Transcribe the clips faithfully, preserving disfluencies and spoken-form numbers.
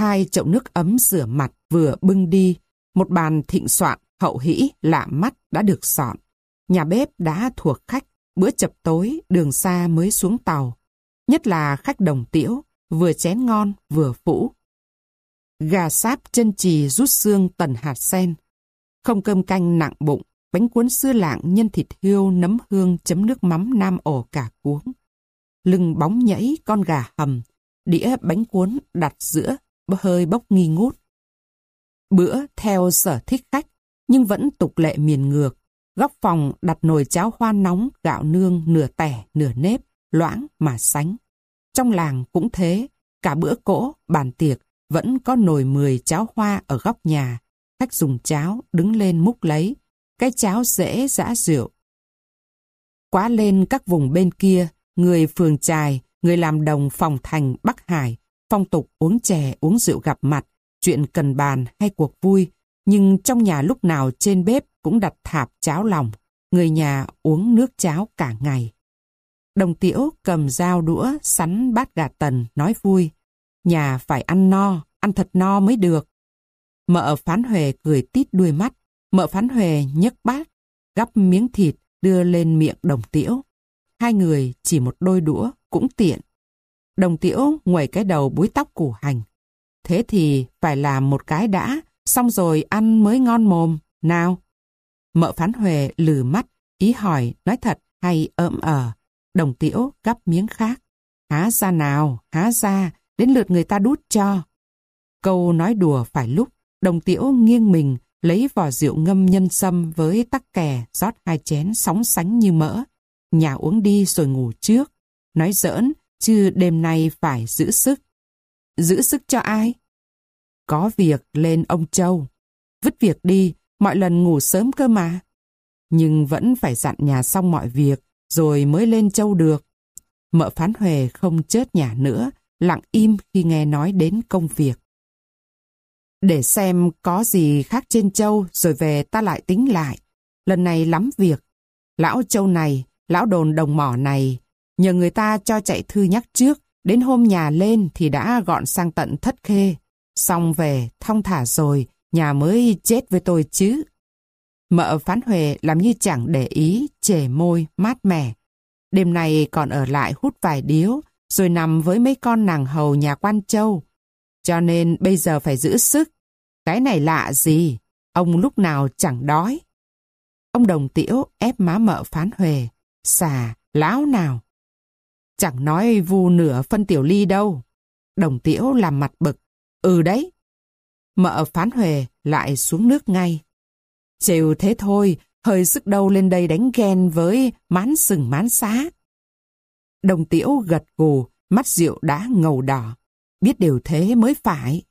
Hai chậu nước ấm rửa mặt vừa bưng đi, một bàn thịnh soạn hậu hĩ lạ mắt đã được dọn. Nhà bếp đã thuộc khách, bữa chập tối đường xa mới xuống tàu. Nhất là khách Đồng Tiễu, vừa chén ngon vừa phũ. Gà sáp chân chì rút xương tần hạt sen. Không cơm canh nặng bụng, bánh cuốn sưa lạng nhân thịt hươu nấm hương chấm nước mắm nam ổ cả cuống. Lưng bóng nhảy con gà hầm, đĩa bánh cuốn đặt giữa, hơi bốc nghi ngút. Bữa theo sở thích khách, nhưng vẫn tục lệ miền ngược. Góc phòng đặt nồi cháo hoa nóng, gạo nương nửa tẻ nửa nếp, loãng mà sánh. Trong làng cũng thế, cả bữa cỗ, bàn tiệc, vẫn có nồi mười cháo hoa ở góc nhà. Khách dùng cháo, đứng lên múc lấy. Cái cháo dễ giã rượu. Quá lên các vùng bên kia, người phường Chài, người làm đồng phòng thành Bắc Hải, phong tục uống chè, uống rượu gặp mặt, chuyện cần bàn hay cuộc vui. Nhưng trong nhà lúc nào trên bếp cũng đặt thạp cháo lòng. Người nhà uống nước cháo cả ngày. Đồng Tiễu cầm dao đũa sắn bát gà tần nói vui. Nhà phải ăn no, ăn thật no mới được. Mợ Phán Huệ cười tít đuôi mắt. Mợ Phán Huệ nhấc bát, gắp miếng thịt đưa lên miệng Đồng Tiễu. Hai người chỉ một đôi đũa cũng tiện. Đồng Tiễu nguẩy cái đầu búi tóc củ hành. Thế thì phải làm một cái đã, xong rồi ăn mới ngon mồm, nào. Mợ Phán Huệ lừ mắt, ý hỏi nói thật hay ỡm ờ. Đồng Tiễu gắp miếng khác. Há ra nào, há ra, đến lượt người ta đút cho. Câu nói đùa phải lúc, Đồng Tiễu nghiêng mình, lấy vò rượu ngâm nhân sâm với tắc kè, rót hai chén sóng sánh như mỡ. Nhà uống đi rồi ngủ trước. Nói giỡn, chứ đêm nay phải giữ sức. Giữ sức cho ai? Có việc lên ông Châu. Vứt việc đi, mọi lần ngủ sớm cơ mà. Nhưng vẫn phải dặn nhà xong mọi việc, rồi mới lên Châu được. Mợ Phán Huệ không chớt nhà nữa, lặng im khi nghe nói đến công việc. Để xem có gì khác trên Châu, rồi về ta lại tính lại. Lần này lắm việc. Lão Châu này, lão đồn đồng mỏ này, nhờ người ta cho chạy thư nhắc trước, đến hôm nhà lên thì đã gọn sang tận Thất Khê. Xong về, thong thả rồi, nhà mới chết với tôi chứ. Mợ Phán Huệ làm như chẳng để ý, chề môi, mát mẻ. Đêm nay còn ở lại hút vài điếu, rồi nằm với mấy con nàng hầu nhà quan Châu. Cho nên bây giờ phải giữ sức. Cái này lạ gì, ông lúc nào chẳng đói. Ông Đồng Tiễu ép má mợ Phán Huệ. Xà, láo nào. Chẳng nói vu nửa phân tiểu ly đâu. Đồng Tiễu làm mặt bực. Ừ đấy. Mợ Phán Huệ lại xuống nước ngay. Chịu thế thôi, hơi sức đâu lên đây đánh ghen với mán sừng mán xá. Đồng Tiễu gật gù, mắt rượu đã ngầu đỏ. Biết điều thế mới phải.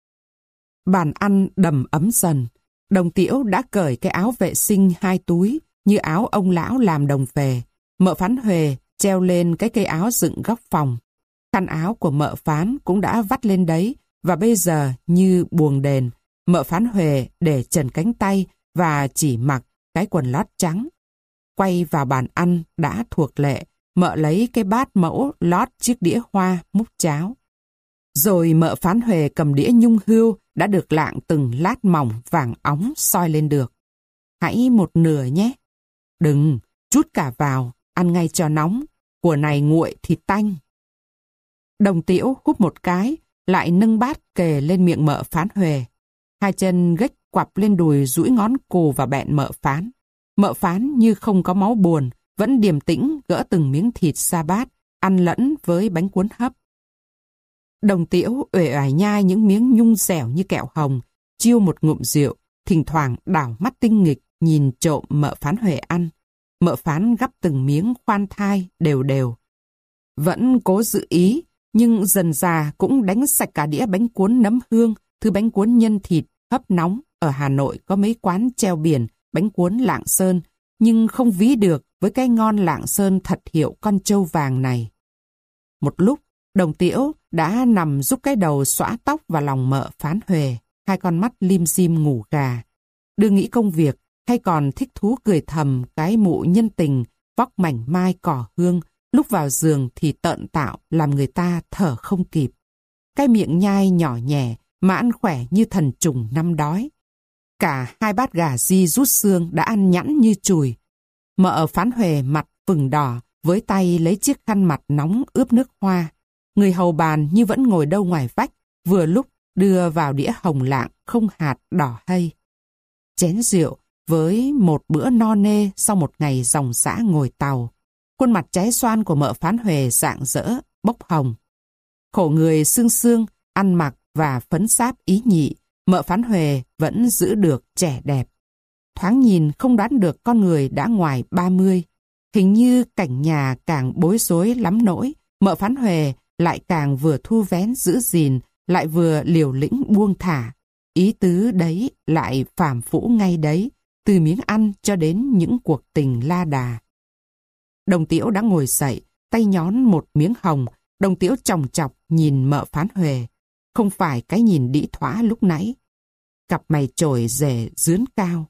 Bàn ăn đầm ấm dần. Đồng Tiễu đã cởi cái áo vệ sinh hai túi, như áo ông lão làm đồng về. Mợ Phán Huệ treo lên cái cây áo dựng góc phòng. Khăn áo của mợ Phán cũng đã vắt lên đấy, và bây giờ như buồng đền, mợ Phán Huệ để trần cánh tay và chỉ mặc cái quần lót trắng. Quay vào bàn ăn đã thuộc lệ, mợ lấy cái bát mẫu lót chiếc đĩa hoa múc cháo. Rồi mợ Phán Huệ cầm đĩa nhung hươu đã được lạng từng lát mỏng vàng óng soi lên được. Hãy một nửa nhé. Đừng, chút cả vào, ăn ngay cho nóng, của này nguội thì tanh. Đồng Tiễu húp một cái, lại nâng bát kề lên miệng mợ Phán Huệ. Hai chân gếch quặp lên đùi duỗi ngón cù và bẹn mợ Phán. Mợ Phán như không có máu buồn, vẫn điềm tĩnh gỡ từng miếng thịt ra bát, ăn lẫn với bánh cuốn hấp. Đồng Tiễu uể oải nhai những miếng nhung dẻo như kẹo hồng, chiêu một ngụm rượu, thỉnh thoảng đảo mắt tinh nghịch nhìn trộm mợ Phán Huệ ăn. Mợ Phán gắp từng miếng khoan thai đều đều. Vẫn cố giữ ý, nhưng dần dà cũng đánh sạch cả đĩa bánh cuốn nấm hương, thứ bánh cuốn nhân thịt hấp nóng. Ở Hà Nội có mấy quán treo biển bánh cuốn Lạng Sơn, nhưng không ví được với cái ngon Lạng Sơn thật hiệu con trâu vàng này. Một lúc, Đồng Tiễu đã nằm rúc cái đầu xõa tóc vào lòng mợ Phán Huệ, hai con mắt lim dim ngủ gà. Đưa nghĩ công việc, hay còn thích thú cười thầm cái mụ nhân tình, vóc mảnh mai cỏ hương, lúc vào giường thì tợn tạo làm người ta thở không kịp. cái miệng nhai nhỏ nhẹ mà ăn khỏe như thần trùng năm đói. Cả hai bát gà di rút xương đã ăn nhẵn như chùi. Mợ Phán Huệ mặt vừng đỏ, với tay lấy chiếc khăn mặt nóng ướp nước hoa. Người hầu bàn như vẫn ngồi đâu ngoài vách, vừa lúc đưa vào đĩa hồng lạng không hạt đỏ hay. Chén rượu với một bữa no nê sau một ngày dòng dã ngồi tàu. Khuôn mặt trái xoan của mợ Phán Huệ rạng rỡ, bốc hồng. Khổ người xương xương, ăn mặc và phấn sáp ý nhị, mợ Phán Huệ vẫn giữ được trẻ đẹp. Thoáng nhìn không đoán được con người đã ngoài ba mươi. Hình như cảnh nhà càng bối rối lắm nỗi, mợ Phán Huệ lại càng vừa thu vén giữ gìn, lại vừa liều lĩnh buông thả. Ý tứ đấy lại phàm phũ ngay đấy, từ miếng ăn cho đến những cuộc tình la đà. Đồng Tiễu đã ngồi dậy, tay nhón một miếng hồng. Đồng Tiễu chòng chọc nhìn mợ Phán Huệ, không phải cái nhìn đĩ thỏa lúc nãy. Cặp mày trồi rể dướn cao.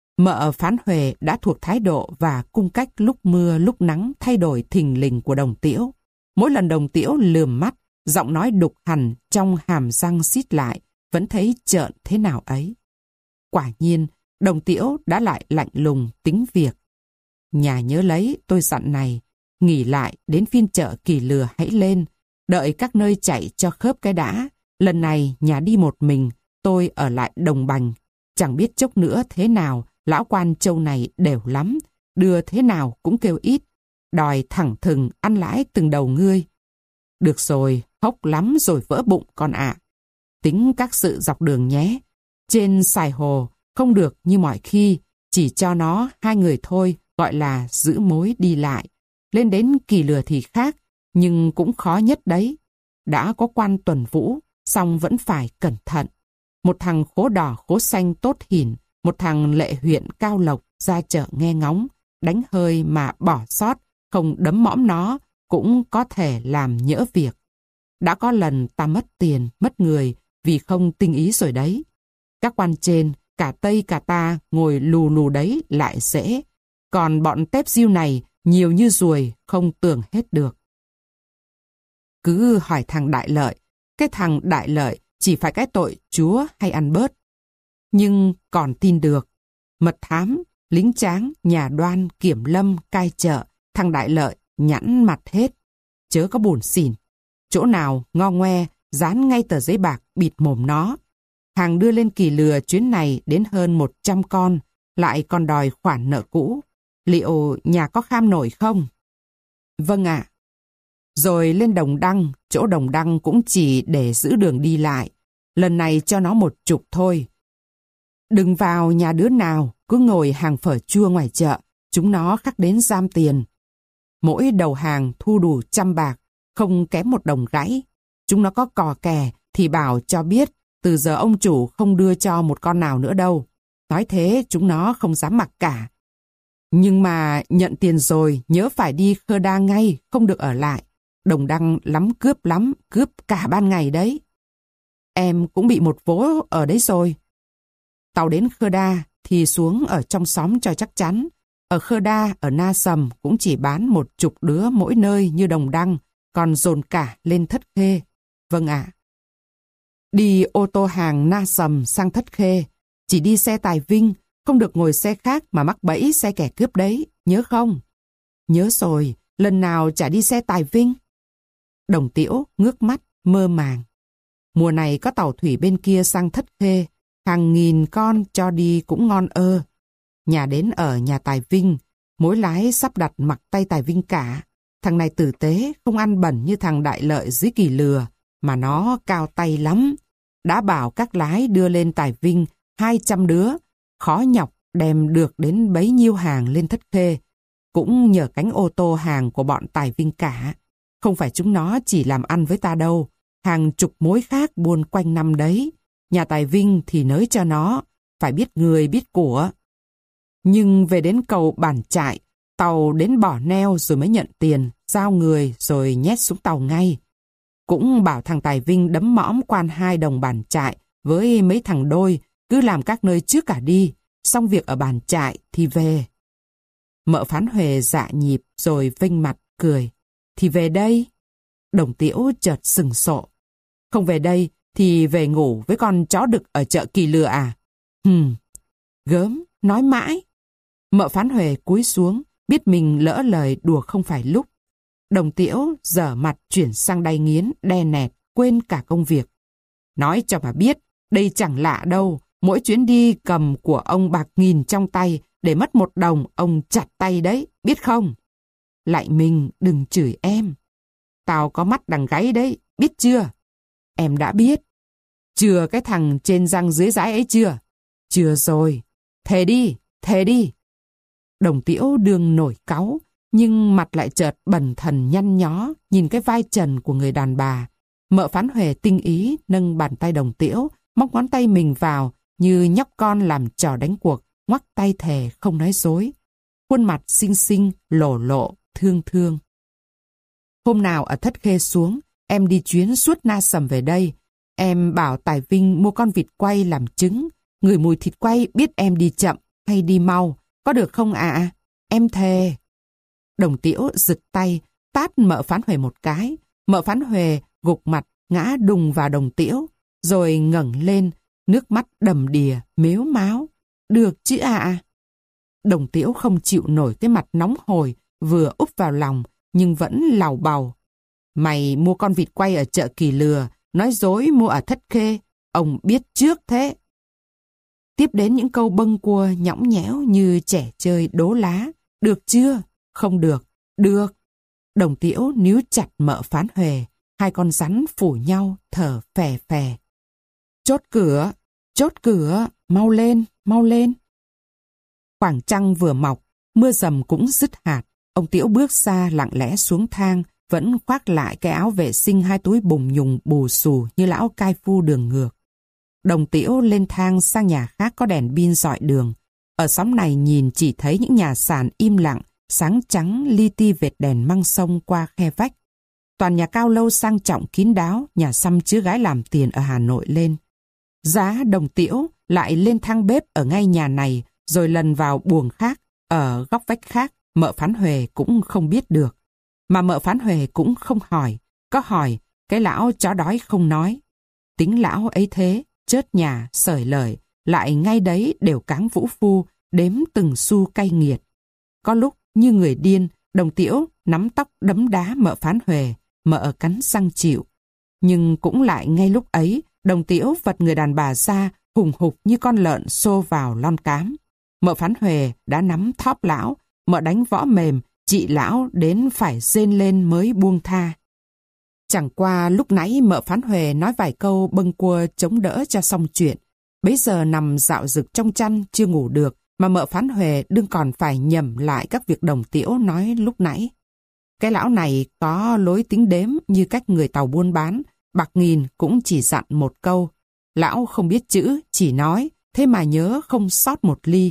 Mợ Phán Huệ đã thuộc thái độ và cung cách lúc mưa lúc nắng thay đổi thình lình của Đồng Tiễu. Mỗi lần Đồng Tiễu lườm mắt, giọng nói đục hằn trong hàm răng xít lại, vẫn thấy trợn thế nào ấy. Quả nhiên, Đồng Tiễu đã lại lạnh lùng tính việc. Nhà nhớ lấy tôi dặn này, nghỉ lại đến phiên chợ Kỳ Lừa hãy lên, đợi các nơi chạy cho khớp cái đã. Lần này nhà đi một mình, tôi ở lại Đồng Bành. Chẳng biết chốc nữa thế nào, lão quan châu này đều lắm, đưa thế nào cũng kêu ít, đòi thẳng thừng ăn lãi từng đầu ngươi. Được rồi, hốc lắm rồi vỡ bụng con ạ. Tính các sự dọc đường nhé. Trên Sài Hồ không được như mọi khi, chỉ cho nó hai người thôi, gọi là giữ mối đi lại. Lên đến Kỳ Lừa thì khác, nhưng cũng khó nhất đấy. Đã có quan tuần vũ, song vẫn phải cẩn thận. Một thằng khố đỏ khố xanh tốt hỉn, một thằng lệ huyện cao lộc ra chợ nghe ngóng, đánh hơi mà bỏ sót, không đấm mõm nó, cũng có thể làm nhỡ việc. Đã có lần ta mất tiền, mất người vì không tinh ý rồi đấy. Các quan trên, cả Tây cả ta ngồi lù lù đấy lại dễ. Còn bọn tép diêu này nhiều như ruồi, không tưởng hết được. Cứ hỏi thằng Đại Lợi, cái thằng Đại Lợi chỉ phải cái tội chúa hay ăn bớt. Nhưng còn tin được. Mật thám, lính tráng, nhà đoan, kiểm lâm, cai chợ, thằng Đại Lợi nhẵn mặt hết. Chớ có buồn xỉn. Chỗ nào ngo ngoe, dán ngay tờ giấy bạc bịt mồm nó. Hàng đưa lên Kỳ Lừa chuyến này đến hơn một trăm con, lại còn đòi khoản nợ cũ. Liệu nhà có kham nổi không? Vâng ạ. Rồi lên Đồng Đăng, chỗ Đồng Đăng cũng chỉ để giữ đường đi lại. Lần này cho nó một chục thôi. Đừng vào nhà đứa nào, cứ ngồi hàng phở chua ngoài chợ, chúng nó khắc đến giam tiền. Mỗi đầu hàng thu đủ trăm bạc, không kém một đồng gãy. Chúng nó có cò kè thì bảo cho biết, từ giờ ông chủ không đưa cho một con nào nữa đâu. Nói thế chúng nó không dám mặc cả. Nhưng mà nhận tiền rồi nhớ phải đi Khơ Đa ngay, không được ở lại. Đồng Đăng lắm cướp lắm, cướp cả ban ngày đấy. Em cũng bị một vố ở đấy rồi. Tàu đến Khơ Đa thì xuống ở trong xóm cho chắc chắn. Ở Khơ Đa, ở Na Sầm cũng chỉ bán một chục đứa mỗi nơi như Đồng Đăng, còn dồn cả lên Thất Khê. Vâng ạ. Đi ô tô hàng Na Sầm sang Thất Khê, chỉ đi xe Tài Vinh, không được ngồi xe khác mà mắc bẫy xe kẻ cướp đấy, nhớ không? Nhớ rồi, lần nào chả đi xe Tài Vinh. Đồng Tiễu ngước mắt, mơ màng. Mùa này có tàu thủy bên kia sang Thất Khê, hàng nghìn con cho đi cũng ngon ơ. Nhà đến ở nhà Tài Vinh, mối lái sắp đặt mặc tay Tài Vinh cả. Thằng này tử tế, không ăn bẩn như thằng Đại Lợi dưới Kỳ Lừa, mà nó cao tay lắm. Đã bảo các lái đưa lên Tài Vinh hai trăm đứa, khó nhọc đem được đến bấy nhiêu hàng lên Thất Khê. Cũng nhờ cánh ô tô hàng của bọn Tài Vinh cả. Không phải chúng nó chỉ làm ăn với ta đâu, hàng chục mối khác buôn quanh năm đấy. Nhà Tài Vinh thì nới cho nó, phải biết người biết của. Nhưng về đến cầu Bản Trại, tàu đến bỏ neo rồi mới nhận tiền, giao người rồi nhét xuống tàu ngay. Cũng bảo thằng Tài Vinh đấm mõm quan hai đồng Bản Trại với mấy thằng đôi, cứ làm các nơi trước cả đi, xong việc ở Bản Trại thì về. Mợ Phán Huệ dạ nhịp rồi vênh mặt cười. Thì về đây. Đồng Tiễu chợt sừng sộ. Không về đây thì về ngủ với con chó đực ở chợ Kỳ Lừa à? Hừm, gớm, nói mãi. Mợ Phán Huệ cúi xuống, biết mình lỡ lời đùa không phải lúc. Đồng Tiễu dở mặt chuyển sang đay nghiến, đe nẹt, quên cả công việc. Nói cho bà biết, đây chẳng lạ đâu. Mỗi chuyến đi cầm của ông bạc nghìn trong tay, để mất một đồng ông chặt tay đấy, biết không? Lại mình đừng chửi em. Tao có mắt đằng gáy đấy, biết chưa? Em đã biết. Chừa cái thằng trên răng dưới dái ấy chưa? Chưa rồi. Thề đi, thề đi. Đồng Tiễu đương nổi cáu, nhưng mặt lại chợt bần thần nhăn nhó, nhìn cái vai trần của người đàn bà. Mợ Phán Huệ tinh ý nâng bàn tay Đồng Tiễu, móc ngón tay mình vào như nhóc con làm trò đánh cuộc, ngoắc tay thề không nói dối. Khuôn mặt xinh xinh, lổ lộ, thương thương. Hôm nào ở Thất Khê xuống, em đi chuyến suốt Na Sầm về đây. Em bảo Tài Vinh mua con vịt quay làm trứng. Người mùi thịt quay biết em đi chậm hay đi mau, có được không ạ? À? Em thề. Đồng Tiễu giật tay, tát mợ Phán Huệ một cái. Mợ Phán Huệ gục mặt, ngã đùng vào Đồng Tiễu, rồi ngẩng lên, nước mắt đầm đìa, mếu máo. Được chứ ạ? À? Đồng Tiễu không chịu nổi cái mặt nóng hổi, vừa úp vào lòng, nhưng vẫn lào bào. Mày mua con vịt quay ở chợ Kỳ Lừa, nói dối mua ở Thất Khê, ông biết trước thế. Tiếp đến những câu bâng cua nhõng nhẽo như trẻ chơi đố lá. Được chưa? Không được. Được. Đồng Tiễu níu chặt mợ Phán Huệ, hai con rắn phủ nhau thở phè phè. Chốt cửa, chốt cửa, mau lên, mau lên. Khoảng trăng vừa mọc, mưa dầm cũng dứt hạt. Ông Tiễu bước ra lặng lẽ xuống thang, vẫn khoác lại cái áo vệ sinh hai túi bùng nhùng bù xù như lão cai phu đường ngược. Đồng Tiễu lên thang sang nhà khác có đèn pin rọi đường. Ở xóm này nhìn chỉ thấy những nhà sàn im lặng, sáng trắng li ti vệt đèn măng sông qua khe vách. Toàn nhà cao lâu sang trọng kín đáo, nhà xăm chứa gái làm tiền ở Hà Nội lên. Giá Đồng Tiễu lại lên thang bếp ở ngay nhà này, rồi lần vào buồng khác, ở góc vách khác, mợ Phán Huệ cũng không biết được. Mà mợ Phán Huệ cũng không hỏi, có hỏi, cái lão chó đói không nói. Tính lão ấy thế, chớt nhà, sởi lời, lại ngay đấy đều cáng vũ phu, đếm từng xu cay nghiệt. Có lúc như người điên, Đồng Tiễu nắm tóc đấm đá mợ Phán Huệ, mợ cắn răng chịu. Nhưng cũng lại ngay lúc ấy, Đồng Tiễu vật người đàn bà ra, hùng hục như con lợn xô vào lon cám. Mợ Phán Huệ đã nắm thóp lão, mợ đánh võ mềm, chị lão đến phải rên lên mới buông tha. Chẳng qua lúc nãy mợ Phán Huệ nói vài câu bâng cua chống đỡ cho xong chuyện. Bấy giờ nằm dạo rực trong chăn chưa ngủ được, mà mợ Phán Huệ đương còn phải nhẩm lại các việc Đồng Tiễu nói lúc nãy. Cái lão này có lối tính đếm như cách người Tàu buôn bán, bạc nghìn cũng chỉ dặn một câu. Lão không biết chữ, chỉ nói, thế mà nhớ không sót một ly.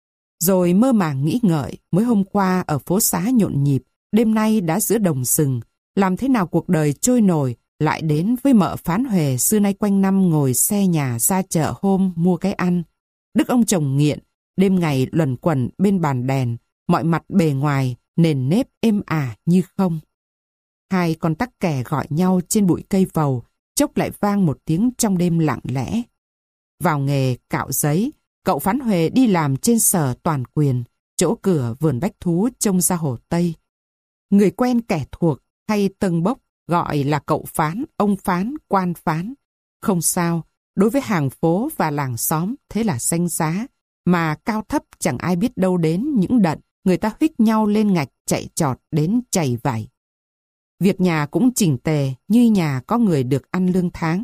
Rồi mơ màng nghĩ ngợi, mới hôm qua ở phố xá nhộn nhịp, đêm nay đã giữa đồng rừng, làm thế nào cuộc đời trôi nổi, lại đến với mợ Phán Huệ xưa nay quanh năm ngồi xe nhà ra chợ hôm mua cái ăn. Đức ông chồng nghiện, đêm ngày luẩn quẩn bên bàn đèn, mọi mặt bề ngoài, nền nếp êm ả như không. Hai con tắc kè gọi nhau trên bụi cây vầu, chốc lại vang một tiếng trong đêm lặng lẽ. Vào nghề cạo giấy, cậu Phán Huệ đi làm trên sở toàn quyền, chỗ cửa vườn bách thú trông ra hồ Tây. Người quen kẻ thuộc hay tâng bốc gọi là cậu Phán, ông Phán, quan Phán. Không sao, đối với hàng phố và làng xóm thế là danh giá, mà cao thấp chẳng ai biết đâu đến những đận người ta huých nhau lên ngạch chạy trọt đến chày vải. Việc nhà cũng chỉnh tề như nhà có người được ăn lương tháng.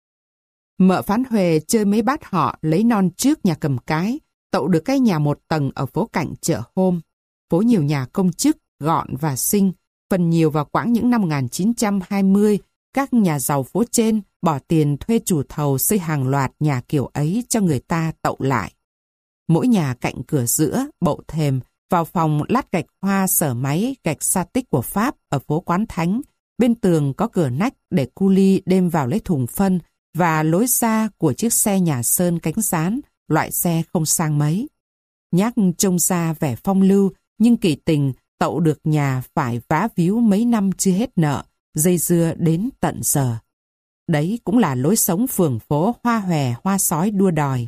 Mợ Phán Huệ chơi mấy bát họ lấy non trước nhà cầm cái, tậu được cái nhà một tầng ở phố cạnh chợ hôm. Phố nhiều nhà công chức, gọn và xinh, phần nhiều vào quãng những năm một nghìn chín trăm hai mươi, các nhà giàu phố trên bỏ tiền thuê chủ thầu xây hàng loạt nhà kiểu ấy cho người ta tậu lại. Mỗi nhà cạnh cửa giữa, bậu thềm, vào phòng lát gạch hoa sở máy gạch sa tích của Pháp ở phố Quán Thánh, bên tường có cửa nách để cu li đem vào lấy thùng phân và lối ra của chiếc xe nhà sơn cánh rán, loại xe không sang mấy. Nhác trông ra vẻ phong lưu, nhưng kỳ tình tậu được nhà phải vá víu mấy năm chưa hết nợ, dây dưa đến tận giờ. đấy cũng là lối sống phường phố hoa hòe hoa sói đua đòi.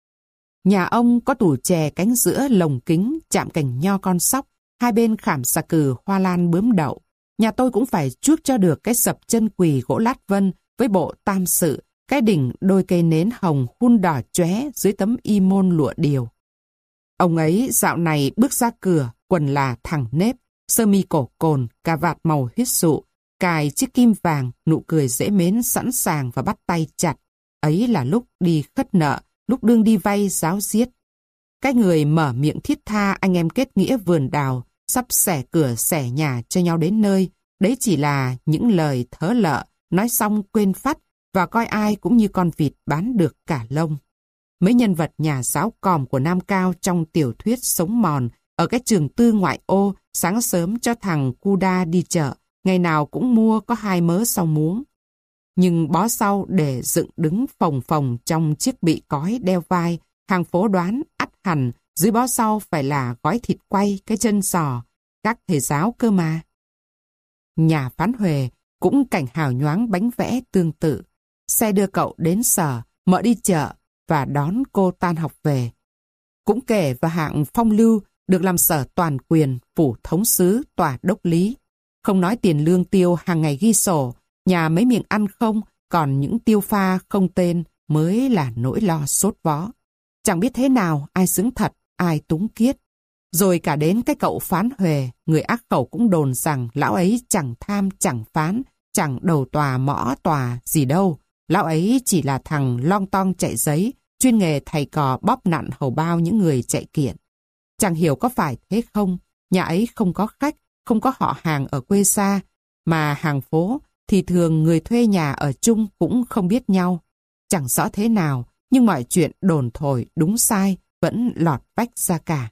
Nhà ông có tủ chè cánh giữa lồng kính, chạm cành nho con sóc, hai bên khảm xà cừ hoa lan bướm đậu. Nhà tôi cũng phải chuốc cho được cái sập chân quỳ gỗ lát vân với bộ tam sự, cái đỉnh đôi cây nến hồng hun đỏ chóe dưới tấm y môn lụa điều. Ông ấy dạo này bước ra cửa, quần là thẳng nếp, sơ mi cổ cồn, cà vạt màu huyết sụ, cài chiếc kim vàng, nụ cười dễ mến sẵn sàng và bắt tay chặt. Ấy là lúc đi khất nợ, lúc đương đi vay giáo giết. Cái người mở miệng thiết tha anh em kết nghĩa vườn đào, sắp xẻ cửa xẻ nhà cho nhau đến nơi, đấy chỉ là những lời thớ lợ, nói xong quên phắt và coi ai cũng như con vịt bán được cả lông. Mấy nhân vật nhà giáo còm của Nam Cao trong tiểu thuyết Sống Mòn ở cái trường tư ngoại ô, sáng sớm cho thằng Cuda đi chợ, ngày nào cũng mua có hai mớ sau muống. Nhưng bó sau để dựng đứng phồng phồng trong chiếc bị cói đeo vai, hàng phố đoán ắt hẳn dưới bó sau phải là gói thịt quay, cái chân giò, các thầy giáo cơ mà. Nhà Phán Huệ cũng cảnh hào nhoáng bánh vẽ tương tự. Xe đưa cậu đến sở, mợ đi chợ và đón cô tan học về. Cũng kể vào hạng phong lưu được làm sở toàn quyền, phủ thống sứ, tòa đốc lý. Không nói tiền lương tiêu hàng ngày ghi sổ, nhà mấy miệng ăn không, còn những tiêu pha không tên mới là nỗi lo sốt vó. Chẳng biết thế nào ai xứng thật, ai túng kiết. Rồi cả đến cái cậu Phán Huệ, người ác khẩu cũng đồn rằng lão ấy chẳng tham chẳng phán, chẳng đầu tòa mõ tòa gì đâu. Lão ấy chỉ là thằng long tong chạy giấy, chuyên nghề thầy cò bóp nặn hầu bao những người chạy kiện. Chẳng hiểu có phải thế không, nhà ấy không có khách, không có họ hàng ở quê xa, mà hàng phố thì thường người thuê nhà ở chung cũng không biết nhau. Chẳng rõ thế nào, nhưng mọi chuyện đồn thổi đúng sai vẫn lọt vách ra cả.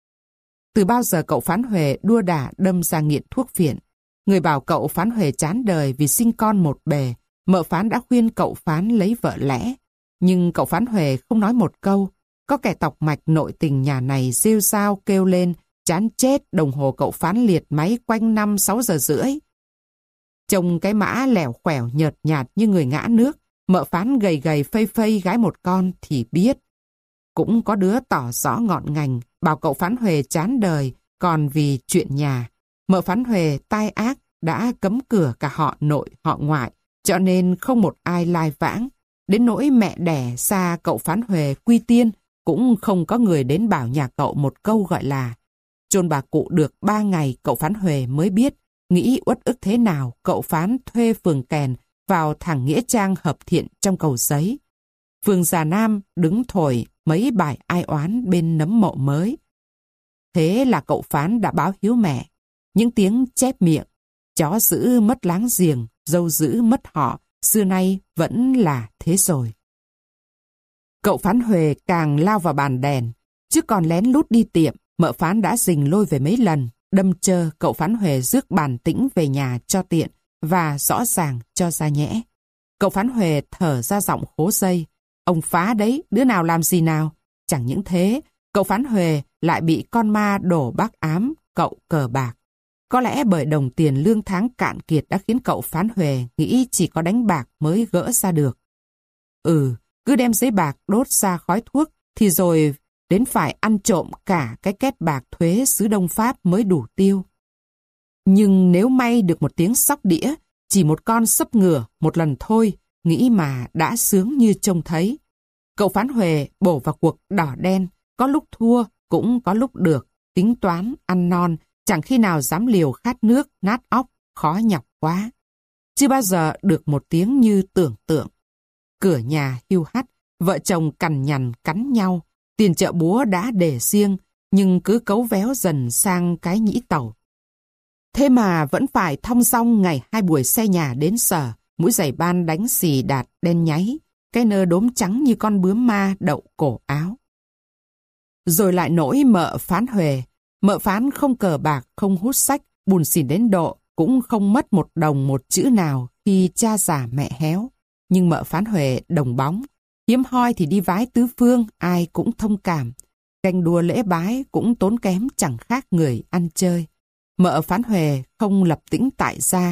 Từ bao giờ cậu Phán Huệ đua đả đâm ra nghiện thuốc phiện. Người bảo cậu Phán Huệ chán đời vì sinh con một bề, mợ Phán đã khuyên cậu Phán lấy vợ lẽ. Nhưng cậu Phán Huệ không nói một câu. Có kẻ tọc mạch nội tình nhà này rêu rao kêu lên, chán chết, đồng hồ cậu Phán liệt máy quanh năm sáu giờ rưỡi. Trông cái mã lẻo khẻo nhợt nhạt như người ngã nước, mợ Phán gầy gầy phây phây gái một con thì biết. Cũng có đứa tỏ rõ ngọn ngành, bảo cậu Phán Huệ chán đời, còn vì chuyện nhà. Mợ Phán Huệ tai ác đã cấm cửa cả họ nội họ ngoại, cho nên không một ai lai vãng. Đến nỗi mẹ đẻ xa cậu Phán Huệ quy tiên, cũng không có người đến bảo nhà cậu một câu gọi là. Chôn bà cụ được ba ngày cậu Phán Huệ mới biết, nghĩ uất ức thế nào cậu Phán thuê phường kèn vào thẳng nghĩa trang hợp thiện trong Cầu Giấy. Phường Già Nam đứng thổi mấy bài ai oán bên nấm mộ mới. Thế là cậu Phán đã báo hiếu mẹ. Những tiếng chép miệng, chó giữ mất láng giềng, dâu giữ mất họ, xưa nay vẫn là thế rồi. Cậu Phán Huệ càng lao vào bàn đèn, chứ còn lén lút đi tiệm, mợ Phán đã rình lôi về mấy lần, đâm chơ cậu Phán Huệ rước bàn tĩnh về nhà cho tiện và rõ ràng cho ra nhẽ. Cậu Phán Huệ thở ra giọng khố dây, ông phá đấy, đứa nào làm gì nào? Chẳng những thế, cậu Phán Huệ lại bị con ma đổ bác ám, cậu cờ bạc. Có lẽ bởi đồng tiền lương tháng cạn kiệt đã khiến cậu Phán Huệ nghĩ chỉ có đánh bạc mới gỡ ra được. Ừ, cứ đem giấy bạc đốt ra khói thuốc, thì rồi đến phải ăn trộm cả cái két bạc thuế xứ Đông Pháp mới đủ tiêu. Nhưng nếu may được một tiếng sóc đĩa, chỉ một con sấp ngửa một lần thôi, nghĩ mà đã sướng như trông thấy. Cậu Phán Huệ bổ vào cuộc đỏ đen, có lúc thua, cũng có lúc được, tính toán, ăn non, chẳng khi nào dám liều khát nước, nát óc, khó nhọc quá. Chưa bao giờ được một tiếng như tưởng tượng. Cửa nhà hiu hắt, vợ chồng cằn nhằn cắn nhau, tiền chợ búa đã để riêng, nhưng cứ cấu véo dần sang cái nhĩ tàu. Thế mà vẫn phải thong dong ngày hai buổi xe nhà đến sở, mũi giày ban đánh xì đạt đen nháy, cái nơ đốm trắng như con bướm ma đậu cổ áo. Rồi lại nỗi mợ Phán Huệ. Mợ Phán không cờ bạc, không hút sách, bùn xỉn đến độ, cũng không mất một đồng một chữ nào khi cha già mẹ héo. Nhưng mợ Phán Huệ đồng bóng, hiếm hoi thì đi vái tứ phương, ai cũng thông cảm. Canh đua lễ bái cũng tốn kém chẳng khác người ăn chơi. Mợ Phán Huệ không lập tĩnh tại gia,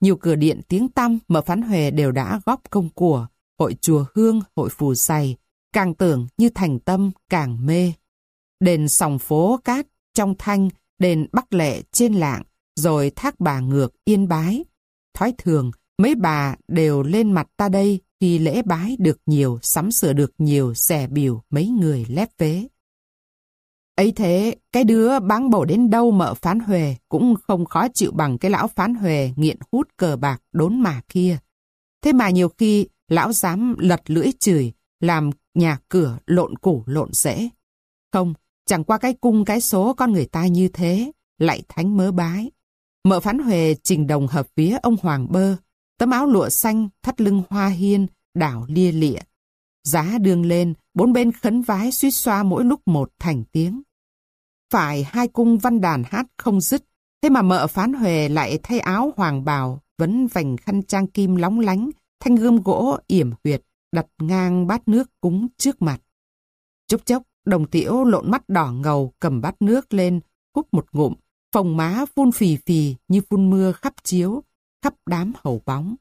Nhiều cửa điện tiếng tăm, Mợ Phán Huệ đều đã góp công của. Hội chùa Hương, hội phù Giày, càng tưởng như thành tâm càng mê. Đền Sòng Phố Cát trong Thanh, đền Bắc Lệ trên Lạng, rồi Thác Bà Ngược Yên Bái. Thói thường, mấy bà đều lên mặt ta đây khi lễ bái được nhiều, sắm sửa được nhiều, xẻ bìu mấy người lép vế. Ấy thế, cái đứa báng bổ đến đâu Mợ Phán Huệ cũng không khó chịu bằng cái lão Phán Huệ nghiện hút cờ bạc đốn mà kia. Thế mà nhiều khi lão dám lật lưỡi chửi, làm nhà cửa lộn củ lộn rễ. Không, chẳng qua cái cung cái số con người ta như thế, lại thánh mớ bái. Mợ Phán Huệ trình đồng hợp vía ông Hoàng Bơ, tấm áo lụa xanh, thắt lưng hoa hiên, đảo lia lịa. Giá đường lên, bốn bên khấn vái suýt xoa mỗi lúc một thành tiếng. Phải hai cung văn đàn hát không dứt, thế mà Mợ Phán Huệ lại thay áo hoàng bào, vấn vành khăn trang kim lóng lánh, thanh gươm gỗ yểm huyệt, đặt ngang bát nước cúng trước mặt. Chốc chốc, Đồng Tiểu lộn mắt đỏ ngầu cầm bát nước lên, húp một ngụm, phồng má phun phì phì như phun mưa khắp chiếu, khắp đám hầu bóng.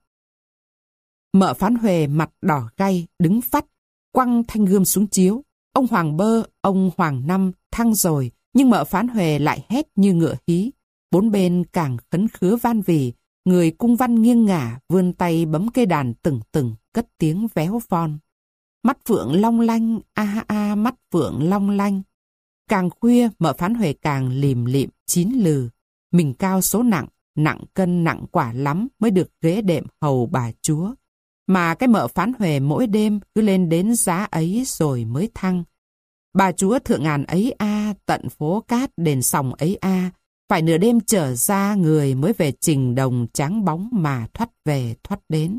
Mợ Phán Huệ mặt đỏ gay, đứng phắt, quăng thanh gươm xuống chiếu. Ông Hoàng Bơ, ông Hoàng Năm thăng rồi, nhưng Mợ Phán Huệ lại hét như ngựa hí. Bốn bên càng khấn khứa van vì, người cung văn nghiêng ngả, vươn tay bấm cây đàn từng từng, cất tiếng véo von. Mắt phượng long lanh, a a mắt phượng long lanh. Càng khuya, Mợ Phán Huệ càng lìm lịm chín lừ. Mình cao số nặng, nặng cân nặng quả lắm mới được ghế đệm hầu bà chúa. Mà cái Mợ Phán Huệ mỗi đêm cứ lên đến giá ấy rồi mới thăng. Bà chúa thượng ngàn ấy a, tận phố Cát đền Sòng ấy a, phải nửa đêm trở ra người mới về trình đồng tráng bóng mà thoát về thoát đến.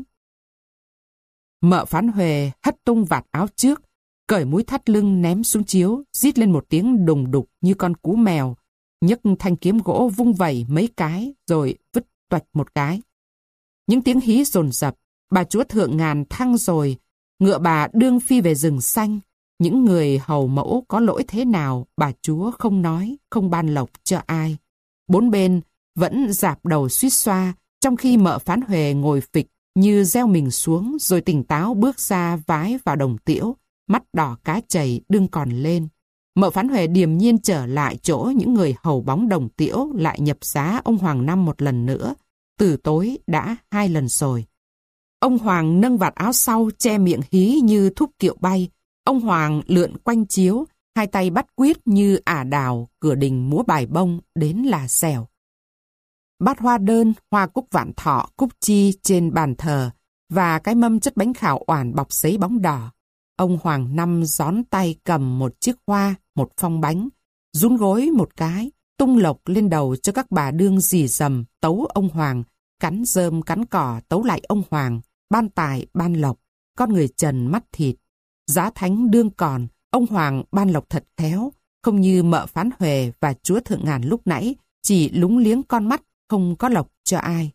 Mợ Phán Huệ hất tung vạt áo trước, cởi múi thắt lưng ném xuống chiếu, rít lên một tiếng đùng đục như con cú mèo, nhấc thanh kiếm gỗ vung vẩy mấy cái rồi vứt toạch một cái. Những tiếng hí dồn dập, bà chúa thượng ngàn thăng rồi, ngựa bà đương phi về rừng xanh. Những người hầu mẫu có lỗi thế nào, bà chúa không nói, không ban lộc cho ai. Bốn bên vẫn dạp đầu suýt xoa, trong khi Mợ Phán Huệ ngồi phịch như gieo mình xuống rồi tỉnh táo bước ra vái vào Đồng Tiểu, mắt đỏ cá chày đương còn lên. Mợ Phán Huệ điềm nhiên trở lại chỗ những người hầu bóng Đồng Tiểu lại nhập giá ông Hoàng Năm một lần nữa, từ tối đã hai lần rồi. Ông Hoàng nâng vạt áo sau che miệng hí như thúc kiệu bay. Ông Hoàng lượn quanh chiếu, hai tay bắt quyết như ả đào, cửa đình múa bài bông đến là xèo. Bát hoa đơn, hoa cúc vạn thọ, cúc chi trên bàn thờ và cái mâm chất bánh khảo oản bọc giấy bóng đỏ. Ông Hoàng Năm gión tay cầm một chiếc hoa, một phong bánh, rún gối một cái, tung lộc lên đầu cho các bà đương rì rầm tấu ông Hoàng, cắn rơm cắn cỏ tấu lại ông Hoàng, ban tài ban lộc, con người trần mắt thịt. Giá thánh đương còn, ông Hoàng ban lộc thật khéo, không như Mợ Phán Huệ và chúa thượng ngàn lúc nãy, chỉ lúng liếng con mắt, không có lộc cho ai.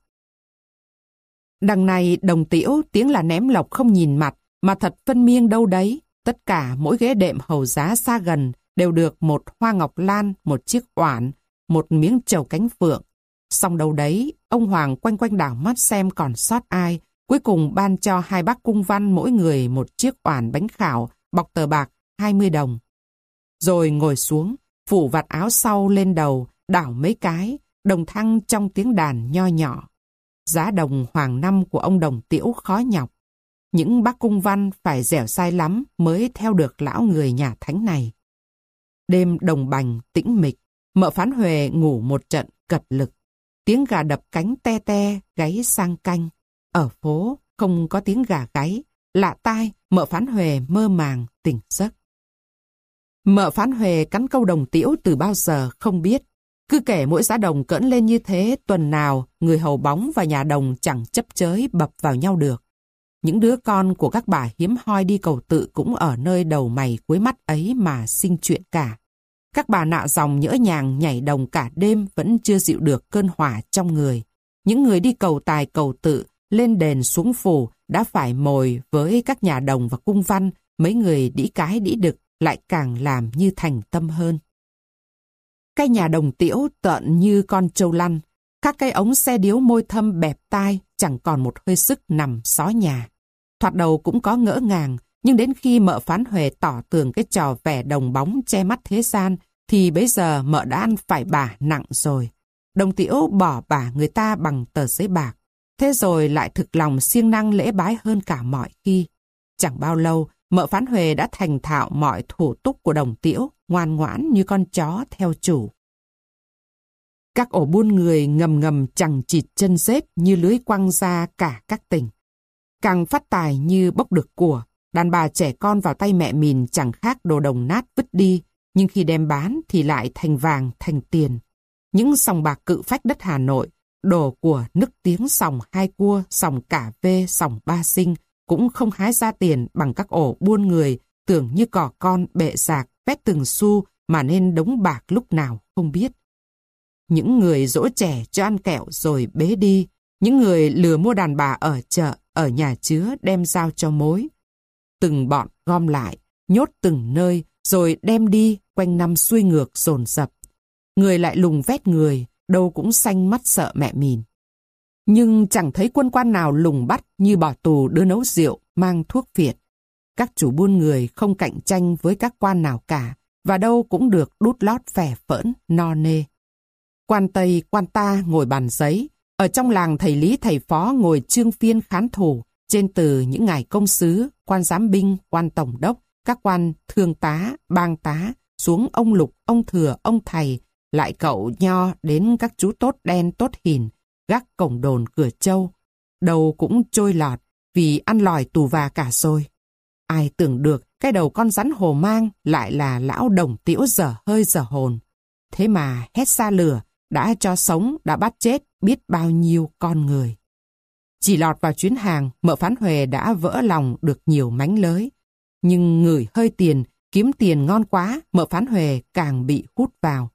Đằng này Đồng Tiểu tiếng là ném lộc không nhìn mặt, mà thật phân miêng đâu đấy. Tất cả mỗi ghế đệm hầu giá xa gần đều được một hoa ngọc lan, một chiếc oản, một miếng trầu cánh phượng. Xong đâu đấy, ông Hoàng quanh quanh đảo mắt xem còn sót ai, cuối cùng ban cho hai bác cung văn mỗi người một chiếc oản bánh khảo, bọc tờ bạc hai mươi đồng. Rồi ngồi xuống, phủ vạt áo sau lên đầu, đảo mấy cái, đồng thăng trong tiếng đàn nho nhỏ. Giá đồng Hoàng Năm của ông Đồng Tiểu khó nhọc. Những bác cung văn phải dẻo dai lắm mới theo được lão người nhà thánh này. Đêm đồng bành, tĩnh mịch, Mợ Phán Huệ ngủ một trận cật lực. Tiếng gà đập cánh te te, gáy sang canh. Ở phố không có tiếng gà gáy, lạ tai, Mợ Phán Huệ mơ màng, tỉnh giấc. Mợ Phán Huệ cắn câu Đồng Tiểu từ bao giờ không biết. Cứ kể mỗi giá đồng cỡn lên như thế, tuần nào người hầu bóng và nhà đồng chẳng chấp chới bập vào nhau được. Những đứa con của các bà hiếm hoi đi cầu tự cũng ở nơi đầu mày cuối mắt ấy mà sinh chuyện cả. Các bà nạ dòng nhỡ nhàng nhảy đồng cả đêm vẫn chưa dịu được cơn hỏa trong người. Những người đi cầu tài cầu tự, lên đền xuống phủ đã phải mồi với các nhà đồng và cung văn, mấy người đĩ cái đĩ đực lại càng làm như thành tâm hơn. Cái nhà Đồng Tiểu tợn như con trâu lăn, Các cây ống xe điếu môi thâm bẹp tai chẳng còn một hơi sức nằm xó nhà. Thoạt đầu cũng có ngỡ ngàng, nhưng đến khi mợ Phán Huệ tỏ tường cái trò vẻ đồng bóng che mắt thế gian, thì bấy giờ mợ đã ăn phải bả nặng rồi. Đồng Tiễu bỏ bả người ta bằng tờ giấy bạc. Thế rồi lại thực lòng siêng năng lễ bái hơn cả mọi khi. Chẳng bao lâu, mợ Phán Huệ đã thành thạo mọi thủ tục của Đồng Tiễu, ngoan ngoãn như con chó theo chủ. Các ổ buôn người ngầm ngầm chằng chịt chân rết như lưới quăng ra cả các tỉnh. Càng phát tài như bốc được của, đàn bà trẻ con vào tay mẹ mìn chẳng khác đồ đồng nát vứt đi, nhưng khi đem bán thì lại thành vàng thành tiền. Những sòng bạc cự phách đất Hà Nội, đồ của nức tiếng sòng hai cua, sòng cả vê, sòng ba sinh, cũng không hái ra tiền bằng các ổ buôn người, tưởng như cỏ con bệ rạc, vét từng xu mà nên đống bạc lúc nào không biết. Những người dỗ trẻ cho ăn kẹo rồi bế đi, những người lừa mua đàn bà ở chợ, ở nhà chứa đem giao cho mối. Từng bọn gom lại, nhốt từng nơi, rồi đem đi quanh năm xuôi ngược dồn dập. Người lại lùng vét người, đâu cũng xanh mắt sợ mẹ mìn. Nhưng chẳng thấy quân quan nào lùng bắt như bỏ tù đưa nấu rượu, mang thuốc phiện. Các chủ buôn người không cạnh tranh với các quan nào cả, và đâu cũng được đút lót phè phỡn, no nê. Quan Tây, quan ta ngồi bàn giấy, ở trong làng thầy lý thầy phó ngồi chương phiên khán thủ, trên từ những ngài công sứ, quan giám binh, quan tổng đốc, các quan thương tá, bang tá, xuống ông lục, ông thừa, ông thầy, lại cậu nho đến các chú tốt đen tốt hìn, gác cổng đồn cửa châu. Đầu cũng trôi lọt vì ăn lòi tù và cả rồi. Ai tưởng được cái đầu con rắn hồ mang lại là lão Đồng Tiễu dở hơi dở hồn. Thế mà hét xa lửa, đã cho sống, đã bắt chết biết bao nhiêu con người. Chỉ lọt vào chuyến hàng, mợ Phán Huệ đã vỡ lòng được nhiều mánh lới. Nhưng ngửi hơi tiền, kiếm tiền ngon quá, mợ Phán Huệ càng bị hút vào.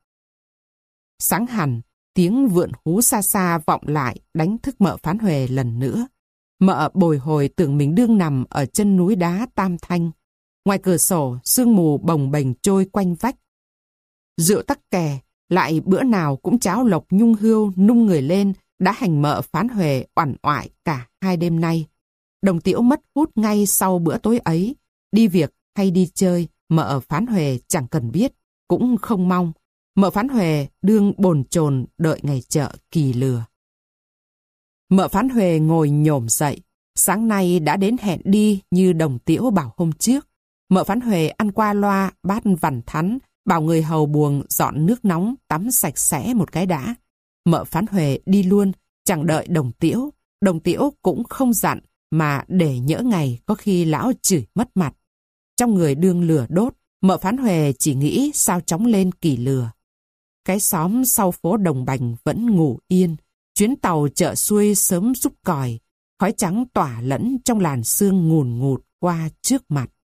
Sáng hẳn, tiếng vượn hú xa xa vọng lại đánh thức mợ Phán Huệ lần nữa. Mợ bồi hồi tưởng mình đương nằm ở chân núi đá Tam Thanh. Ngoài cửa sổ, sương mù bồng bềnh trôi quanh vách. Rượu tắc kè, lại bữa nào cũng cháo lộc nhung hươu nung người lên, đã hành mợ Phán Huệ oằn oại cả hai đêm nay. Đồng Tiễu mất hút ngay sau bữa tối ấy. Đi việc hay đi chơi, mợ Phán Huệ chẳng cần biết, cũng không mong. Mợ Phán Huệ đương bồn chồn đợi ngày chợ kỳ lừa. Mợ Phán Huệ ngồi nhổm dậy. Sáng nay đã đến hẹn đi như Đồng Tiễu bảo hôm trước. Mợ Phán Huệ ăn qua loa bát vằn thắn, bảo người hầu buồng dọn nước nóng tắm sạch sẽ một cái đã. Mợ Phán Huệ đi luôn, chẳng đợi Đồng Tiễu. Đồng Tiễu cũng không dặn, mà để nhỡ ngày có khi lão chửi mất mặt. Trong người đương lửa đốt, mợ Phán Huệ chỉ nghĩ sao chóng lên kỳ lừa. Cái xóm sau phố Đồng Bành vẫn ngủ yên. Chuyến tàu chợ xuôi sớm rút còi, khói trắng tỏa lẫn trong làn sương ngùn ngụt qua trước mặt.